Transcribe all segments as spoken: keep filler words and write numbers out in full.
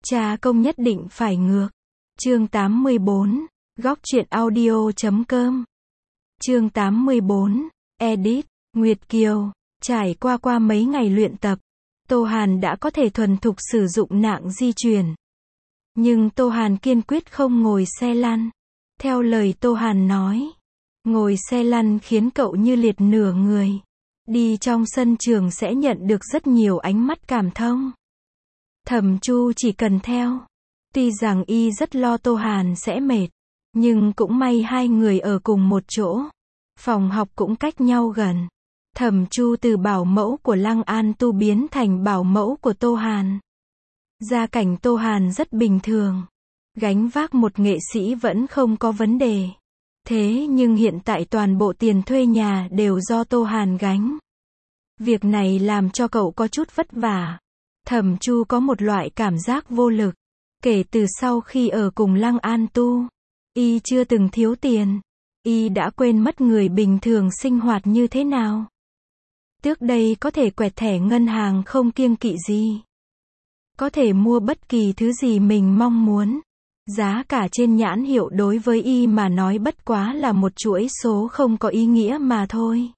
Cha công nhất định phải ngược. Chương tám mươi bốn, góc truyện audio chấm com. Chương tám mươi bốn, edit, Nguyệt Kiều. Trải qua qua mấy ngày luyện tập, Tô Hàn đã có thể thuần thục sử dụng nạng di chuyển. Nhưng Tô Hàn kiên quyết không ngồi xe lăn. Theo lời Tô Hàn nói, ngồi xe lăn khiến cậu như liệt nửa người. Đi trong sân trường sẽ nhận được rất nhiều ánh mắt cảm thông. Thẩm Chu chỉ cần theo. Tuy rằng y rất lo Tô Hàn sẽ mệt, nhưng cũng may hai người ở cùng một chỗ. Phòng học cũng cách nhau gần. Thẩm Chu từ bảo mẫu của Lăng An Tu biến thành bảo mẫu của Tô Hàn. Gia cảnh Tô Hàn rất bình thường. Gánh vác một nghệ sĩ vẫn không có vấn đề. Thế nhưng hiện tại toàn bộ tiền thuê nhà đều do Tô Hàn gánh. Việc này làm cho cậu có chút vất vả. Thẩm Chu có một loại cảm giác vô lực. Kể từ sau khi ở cùng Lăng An Tu, y chưa từng thiếu tiền. Y đã quên mất người bình thường sinh hoạt như thế nào. Trước đây có thể quẹt thẻ ngân hàng không kiêng kỵ gì. Có thể mua bất kỳ thứ gì mình mong muốn. Giá cả trên nhãn hiệu đối với y mà nói bất quá là một chuỗi số không có ý nghĩa mà thôi.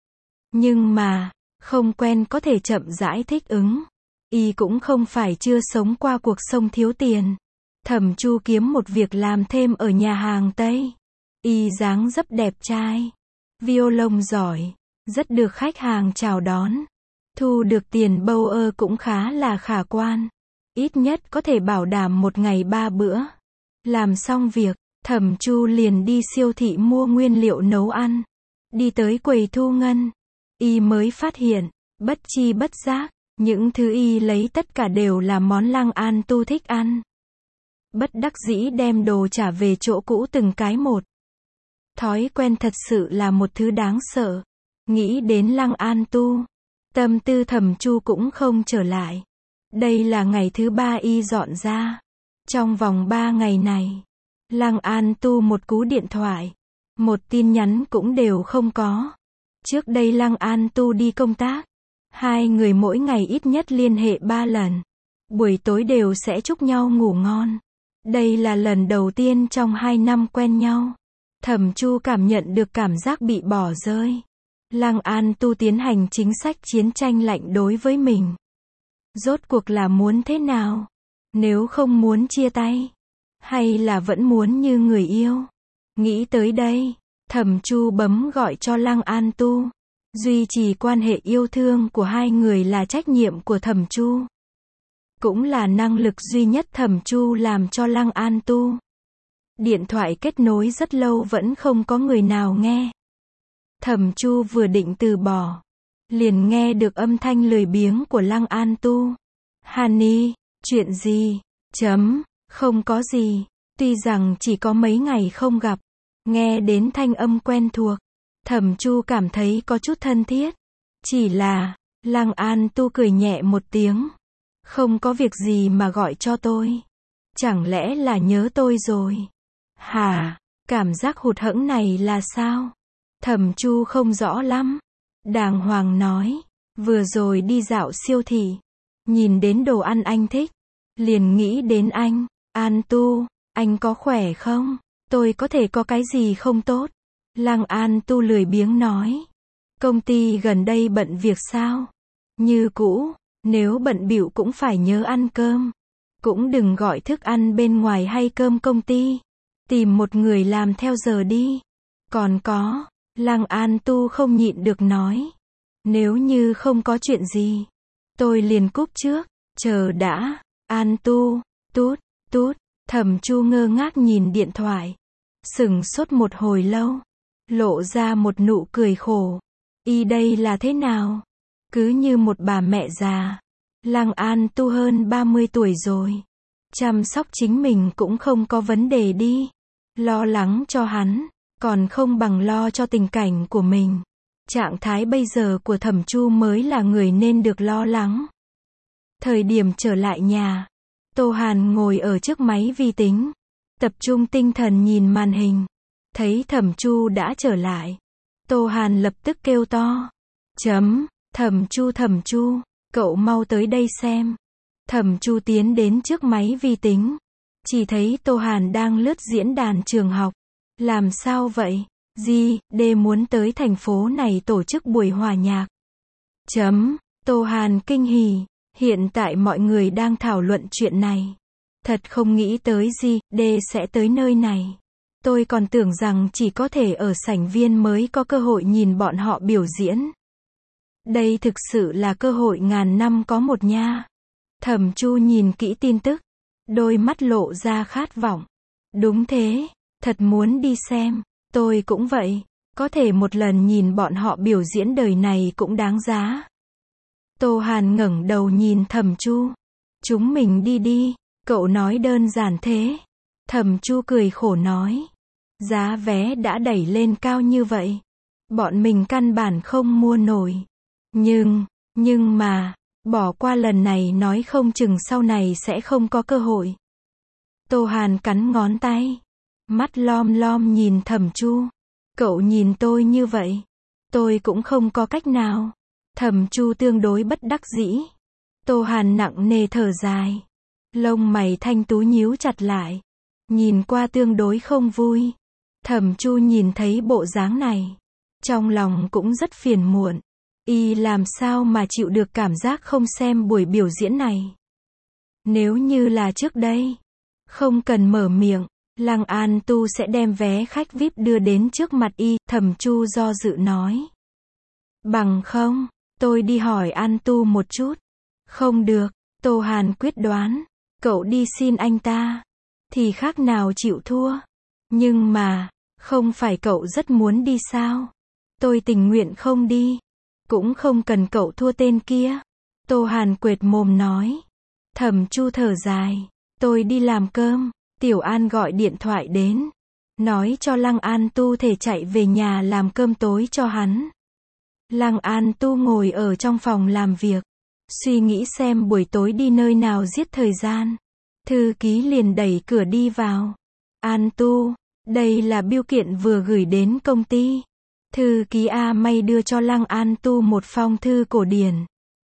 Nhưng mà, không quen có thể chậm rãi thích ứng. Y cũng không phải chưa sống qua cuộc sống thiếu tiền. Thẩm Chu kiếm một việc làm thêm ở nhà hàng Tây. Y dáng dấp đẹp trai, violon giỏi, rất được khách hàng chào đón. Thu được tiền bâu ơ cũng khá là khả quan. Ít nhất có thể bảo đảm một ngày ba bữa. Làm xong việc, Thẩm Chu liền đi siêu thị mua nguyên liệu nấu ăn. Đi tới quầy thu ngân. Y mới phát hiện, bất chi bất giác, những thứ y lấy tất cả đều là món Lăng An Tu thích ăn. Bất đắc dĩ đem đồ trả về chỗ cũ từng cái một. Thói quen thật sự là một thứ đáng sợ. Nghĩ đến Lăng An Tu, tâm tư Thẩm Chu cũng không trở lại. Đây là ngày thứ ba y dọn ra. Trong vòng ba ngày này, Lăng An Tu một cú điện thoại, một tin nhắn cũng đều không có. Trước đây Lăng An Tu đi công tác, hai người mỗi ngày ít nhất liên hệ ba lần. Buổi tối đều sẽ chúc nhau ngủ ngon. Đây là lần đầu tiên trong hai năm quen nhau. Thẩm Chu cảm nhận được cảm giác bị bỏ rơi. Lăng An Tu tiến hành chính sách chiến tranh lạnh đối với mình. Rốt cuộc là muốn thế nào? Nếu không muốn chia tay, hay là vẫn muốn như người yêu? Nghĩ tới đây, Thẩm Chu bấm gọi cho Lăng An Tu. Duy trì quan hệ yêu thương của hai người là trách nhiệm của Thẩm Chu. Cũng là năng lực duy nhất Thẩm Chu làm cho Lăng An Tu. Điện thoại kết nối rất lâu vẫn không có người nào nghe. Thẩm Chu vừa định từ bỏ, liền nghe được âm thanh lười biếng của Lăng An Tu. Honey, chuyện gì? Chấm, không có gì. Tuy rằng chỉ có mấy ngày không gặp, nghe đến thanh âm quen thuộc, Thẩm Chu cảm thấy có chút thân thiết. Chỉ là, Lăng An Tu cười nhẹ một tiếng. Không có việc gì mà gọi cho tôi. Chẳng lẽ là nhớ tôi rồi? Hả? Cảm giác hụt hẫng này là sao? Thẩm Chu không rõ lắm. Đàng hoàng nói, vừa rồi đi dạo siêu thị, nhìn đến đồ ăn anh thích, liền nghĩ đến anh. An Tu, anh có khỏe không? Tôi có thể có cái gì không tốt? Lăng An Tu lười biếng nói. Công ty gần đây bận việc sao? Như cũ, nếu bận bịu cũng phải nhớ ăn cơm. Cũng đừng gọi thức ăn bên ngoài hay cơm công ty. Tìm một người làm theo giờ đi. Còn có, Lăng An Tu không nhịn được nói. Nếu như không có chuyện gì, tôi liền cúp trước. Chờ đã, An Tu, tút, tút. Thẩm Chu ngơ ngác nhìn điện thoại. Sửng sốt một hồi lâu. Lộ ra một nụ cười khổ. Y đây là thế nào? Cứ như một bà mẹ già. Lăng An Tu hơn ba mươi tuổi rồi. Chăm sóc chính mình cũng không có vấn đề đi. Lo lắng cho hắn, còn không bằng lo cho tình cảnh của mình. Trạng thái bây giờ của Thẩm Chu mới là người nên được lo lắng. Thời điểm trở lại nhà, Tô Hàn ngồi ở trước máy vi tính, tập trung tinh thần nhìn màn hình. Thấy Thẩm Chu đã trở lại, Tô Hàn lập tức kêu to. Chấm, Thẩm Chu Thẩm Chu, cậu mau tới đây xem. Thẩm Chu tiến đến trước máy vi tính. Chỉ thấy Tô Hàn đang lướt diễn đàn trường học. Làm sao vậy? Di, Đê muốn tới thành phố này tổ chức buổi hòa nhạc. Chấm. Tô Hàn kinh hỉ. Hiện tại mọi người đang thảo luận chuyện này. Thật không nghĩ tới Di, Đê sẽ tới nơi này. Tôi còn tưởng rằng chỉ có thể ở sảnh viên mới có cơ hội nhìn bọn họ biểu diễn. Đây thực sự là cơ hội ngàn năm có một nha. Thẩm Chu nhìn kỹ tin tức. Đôi mắt lộ ra khát vọng. Đúng thế, thật muốn đi xem. Tôi cũng vậy. Có thể một lần nhìn bọn họ biểu diễn đời này cũng đáng giá. Tô Hàn ngẩng đầu nhìn Thẩm Chu. Chúng mình đi đi. Cậu nói đơn giản thế. Thẩm Chu cười khổ nói. Giá vé đã đẩy lên cao như vậy. Bọn mình căn bản không mua nổi. Nhưng, nhưng mà, bỏ qua lần này nói không chừng sau này sẽ không có cơ hội. Tô Hàn cắn ngón tay. Mắt lom lom nhìn Thẩm Chu. Cậu nhìn tôi như vậy. Tôi cũng không có cách nào. Thẩm Chu tương đối bất đắc dĩ. Tô Hàn nặng nề thở dài. Lông mày thanh tú nhíu chặt lại. Nhìn qua tương đối không vui. Thẩm Chu nhìn thấy bộ dáng này. Trong lòng cũng rất phiền muộn. Y làm sao mà chịu được cảm giác không xem buổi biểu diễn này. Nếu như là trước đây. Không cần mở miệng. Lăng An Tu sẽ đem vé khách vi ai pi đưa đến trước mặt Y. Thẩm Chu do dự nói. Bằng không, tôi đi hỏi An Tu một chút. Không được. Tô Hàn quyết đoán. Cậu đi xin anh ta. Thì khác nào chịu thua. Nhưng mà, không phải cậu rất muốn đi sao? Tôi tình nguyện không đi. Cũng không cần cậu thua tên kia. Tô Hàn quệt mồm nói. Thẩm Chu thở dài. Tôi đi làm cơm. Tiểu An gọi điện thoại đến. Nói cho Lăng An Tu thể chạy về nhà làm cơm tối cho hắn. Lăng An Tu ngồi ở trong phòng làm việc. Suy nghĩ xem buổi tối đi nơi nào giết thời gian. Thư ký liền đẩy cửa đi vào. An Tu, đây là bưu kiện vừa gửi đến công ty. Thư ký A May đưa cho Lăng An Tu một phong thư cổ điển.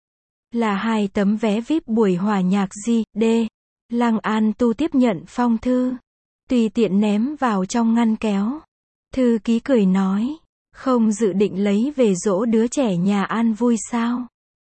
Là hai tấm vé vi ai pi buổi hòa nhạc Di, Đê. Lăng An Tu tiếp nhận phong thư. Tùy tiện ném vào trong ngăn kéo. Thư ký cười nói. Không dự định lấy về dỗ đứa trẻ nhà An vui sao?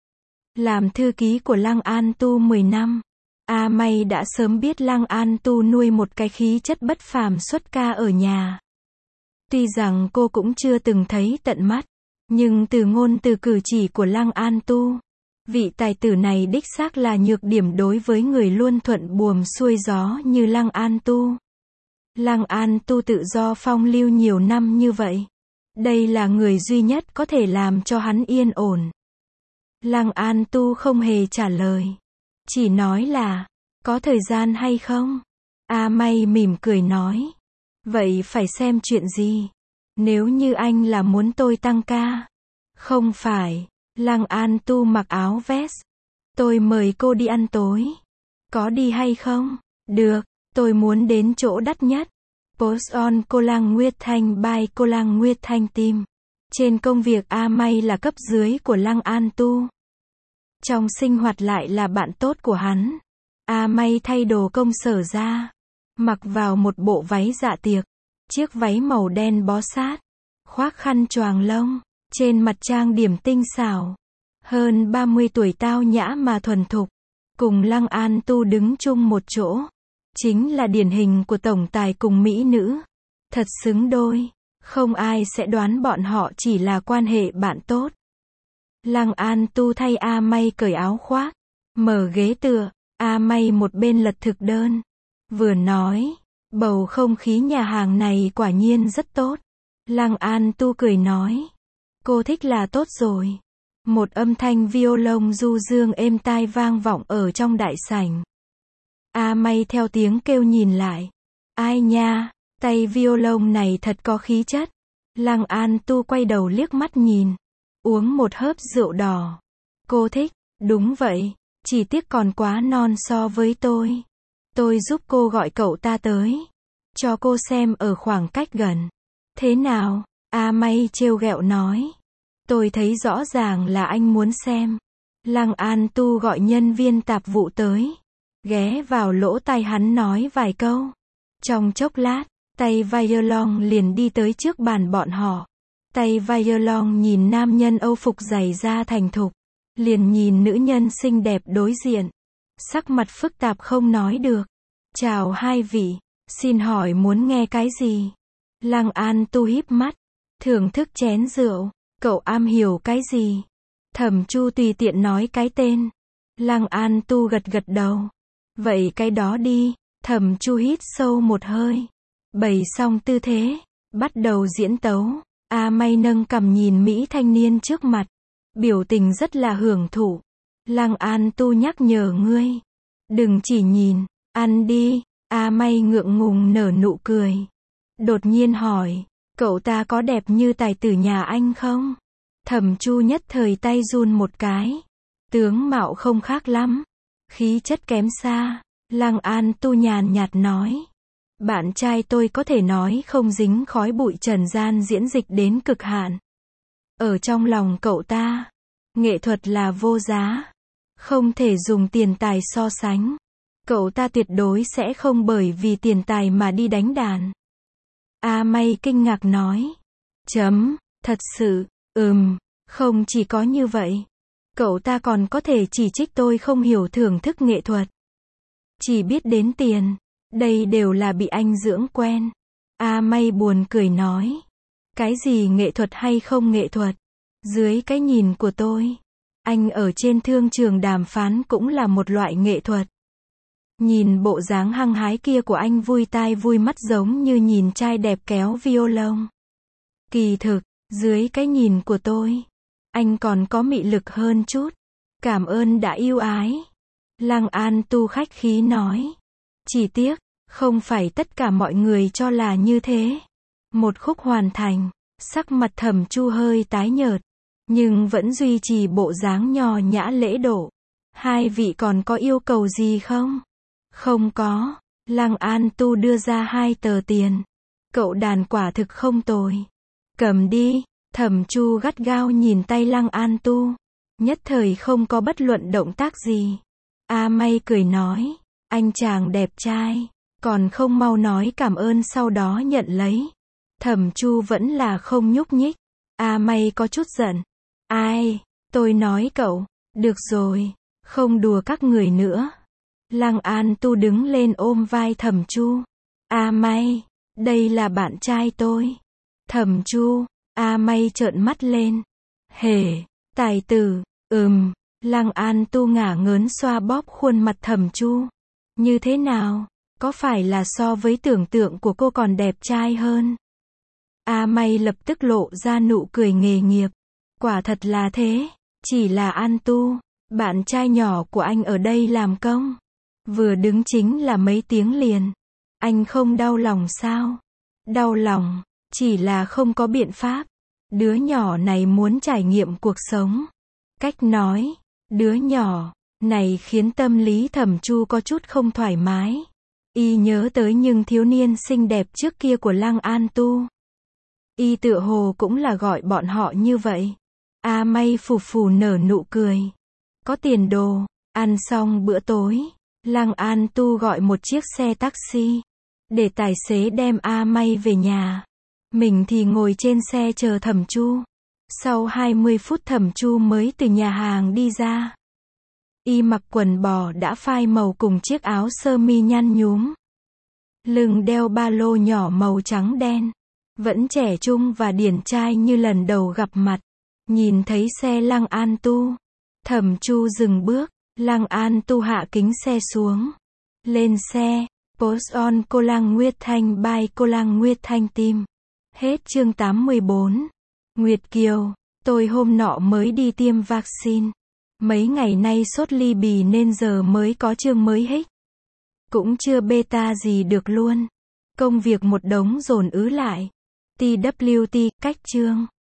Làm thư ký của Lăng An Tu mười năm. A May đã sớm biết Lăng An Tu nuôi một cái khí chất bất phàm xuất ca ở nhà. Tuy rằng cô cũng chưa từng thấy tận mắt, nhưng từ ngôn từ cử chỉ của Lăng An Tu, vị tài tử này đích xác là nhược điểm đối với người luôn thuận buồm xuôi gió như Lăng An Tu. Lăng An Tu tự do phong lưu nhiều năm như vậy. Đây là người duy nhất có thể làm cho hắn yên ổn. Lăng An Tu không hề trả lời. Chỉ nói là, có thời gian hay không? A May mỉm cười nói. Vậy phải xem chuyện gì? Nếu như anh là muốn tôi tăng ca. Không phải. Lăng An Tu mặc áo vest. Tôi mời cô đi ăn tối. Có đi hay không? Được, tôi muốn đến chỗ đắt nhất. Post on Cô Lăng Nguyệt Thanh by Cô Lăng Nguyệt Thanh Team. Trên công việc A May là cấp dưới của Lăng An Tu. Trong sinh hoạt lại là bạn tốt của hắn. A May thay đồ công sở ra. Mặc vào một bộ váy dạ tiệc. Chiếc váy màu đen bó sát. Khoác khăn choàng lông. Trên mặt trang điểm tinh xảo. Hơn ba mươi tuổi tao nhã mà thuần thục. Cùng Lăng An Tu đứng chung một chỗ. Chính là điển hình của tổng tài cùng mỹ nữ. Thật xứng đôi. Không ai sẽ đoán bọn họ chỉ là quan hệ bạn tốt. Lăng An Tu thay A May cởi áo khoác. Mở ghế tựa. A May một bên lật thực đơn. Vừa nói. Bầu không khí nhà hàng này quả nhiên rất tốt. Lăng An Tu cười nói. Cô thích là tốt rồi. Một âm thanh violon du dương êm tai vang vọng ở trong đại sảnh. A May theo tiếng kêu nhìn lại. Ai nha, tay violon này thật có khí chất. Lăng An Tu quay đầu liếc mắt nhìn. Uống một hớp rượu đỏ. Cô thích, đúng vậy. Chỉ tiếc còn quá non so với tôi. Tôi giúp cô gọi cậu ta tới. Cho cô xem ở khoảng cách gần. Thế nào? A May trêu ghẹo nói. Tôi thấy rõ ràng là anh muốn xem. Lăng An Tu gọi nhân viên tạp vụ tới. Ghé vào lỗ tai hắn nói vài câu. Trong chốc lát, tay Violon liền đi tới trước bàn bọn họ. Tay Violon nhìn nam nhân Âu phục giày da thành thục. Liền nhìn nữ nhân xinh đẹp đối diện. Sắc mặt phức tạp không nói được. Chào hai vị, xin hỏi muốn nghe cái gì? Lăng An Tu híp mắt, thưởng thức chén rượu. Cậu am hiểu cái gì? Thẩm Chu tùy tiện nói cái tên. Lăng An Tu gật gật đầu. Vậy cái đó đi. Thẩm Chu hít sâu một hơi. Bày xong tư thế. Bắt đầu diễn tấu. A May nâng cằm nhìn Mỹ thanh niên trước mặt. Biểu tình rất là hưởng thụ. Lăng An Tu nhắc nhở ngươi. Đừng chỉ nhìn, ăn đi. A May ngượng ngùng nở nụ cười. Đột nhiên hỏi, cậu ta có đẹp như tài tử nhà anh không? Thẩm Chu nhất thời tay run một cái. Tướng mạo không khác lắm. Khí chất kém xa. Lăng An Tu nhàn nhạt nói. Bạn trai tôi có thể nói không dính khói bụi trần gian diễn dịch đến cực hạn. Ở trong lòng cậu ta, nghệ thuật là vô giá. Không thể dùng tiền tài so sánh. Cậu ta tuyệt đối sẽ không bởi vì tiền tài mà đi đánh đàn. A May kinh ngạc nói. Chấm, thật sự, ừm, không chỉ có như vậy. Cậu ta còn có thể chỉ trích tôi không hiểu thưởng thức nghệ thuật. Chỉ biết đến tiền. Đây đều là bị anh dưỡng quen. A May buồn cười nói. Cái gì nghệ thuật hay không nghệ thuật? Dưới cái nhìn của tôi, anh ở trên thương trường đàm phán cũng là một loại nghệ thuật. Nhìn bộ dáng hăng hái kia của anh vui tai vui mắt giống như nhìn trai đẹp kéo violon. Kỳ thực, dưới cái nhìn của tôi, anh còn có mị lực hơn chút. Cảm ơn đã yêu ái. Lăng An Tu khách khí nói. Chỉ tiếc, không phải tất cả mọi người cho là như thế. Một khúc hoàn thành, sắc mặt Thẩm Chu hơi tái nhợt, nhưng vẫn duy trì bộ dáng nho nhã lễ độ. Hai vị còn có yêu cầu gì không? Không có. Lăng An Tu đưa ra hai tờ tiền. Cậu đàn quả thực không tồi. Cầm đi. Thẩm Chu gắt gao nhìn tay Lăng An Tu. Nhất thời không có bất luận động tác gì. A May cười nói. Anh chàng đẹp trai. Còn không mau nói cảm ơn sau đó nhận lấy. Thẩm Chu vẫn là không nhúc nhích. A May có chút giận. Ai? Tôi nói cậu. Được rồi. Không đùa các người nữa. Lăng An Tu đứng lên ôm vai Thẩm Chu. A May. Đây là bạn trai tôi. Thẩm Chu. A May trợn mắt lên. Hề. Tài tử. Ừm. Lăng An Tu ngả ngớn xoa bóp khuôn mặt Thẩm Chu. Như thế nào? Có phải là so với tưởng tượng của cô còn đẹp trai hơn? A May lập tức lộ ra nụ cười nghề nghiệp. Quả thật là thế. Chỉ là An Tu, bạn trai nhỏ của anh ở đây làm công. Vừa đứng chính là mấy tiếng liền. Anh không đau lòng sao? Đau lòng, chỉ là không có biện pháp. Đứa nhỏ này muốn trải nghiệm cuộc sống. Cách nói, đứa nhỏ này khiến tâm lý Thẩm Chu có chút không thoải mái. Y nhớ tới những thiếu niên xinh đẹp trước kia của Lăng An Tu. Y tựa hồ cũng là gọi bọn họ như vậy. A May phù phù nở nụ cười. Có tiền đồ. Ăn xong bữa tối, Lăng An Tu gọi một chiếc xe taxi. Để tài xế đem A May về nhà. Mình thì ngồi trên xe chờ Thẩm Chu. Sau hai mươi phút Thẩm Chu mới từ nhà hàng đi ra. Y mặc quần bò đã phai màu cùng chiếc áo sơ mi nhăn nhúm. Lưng đeo ba lô nhỏ màu trắng đen. Vẫn trẻ trung và điển trai như lần đầu gặp mặt. Nhìn thấy xe Lăng An Tu. Thẩm Chu dừng bước. Lăng An Tu hạ kính xe xuống. Lên xe. Post on Cô Lăng Nguyệt Thanh by Cô Lăng Nguyệt Thanh Team. Hết chương tám mươi bốn. Nguyệt Kiều. Tôi hôm nọ mới đi tiêm vaccine. Mấy ngày nay sốt ly bì nên giờ mới có chương mới hết. Cũng chưa beta gì được luôn. Công việc một đống dồn ứ lại. tê vê kép tê, cách chương.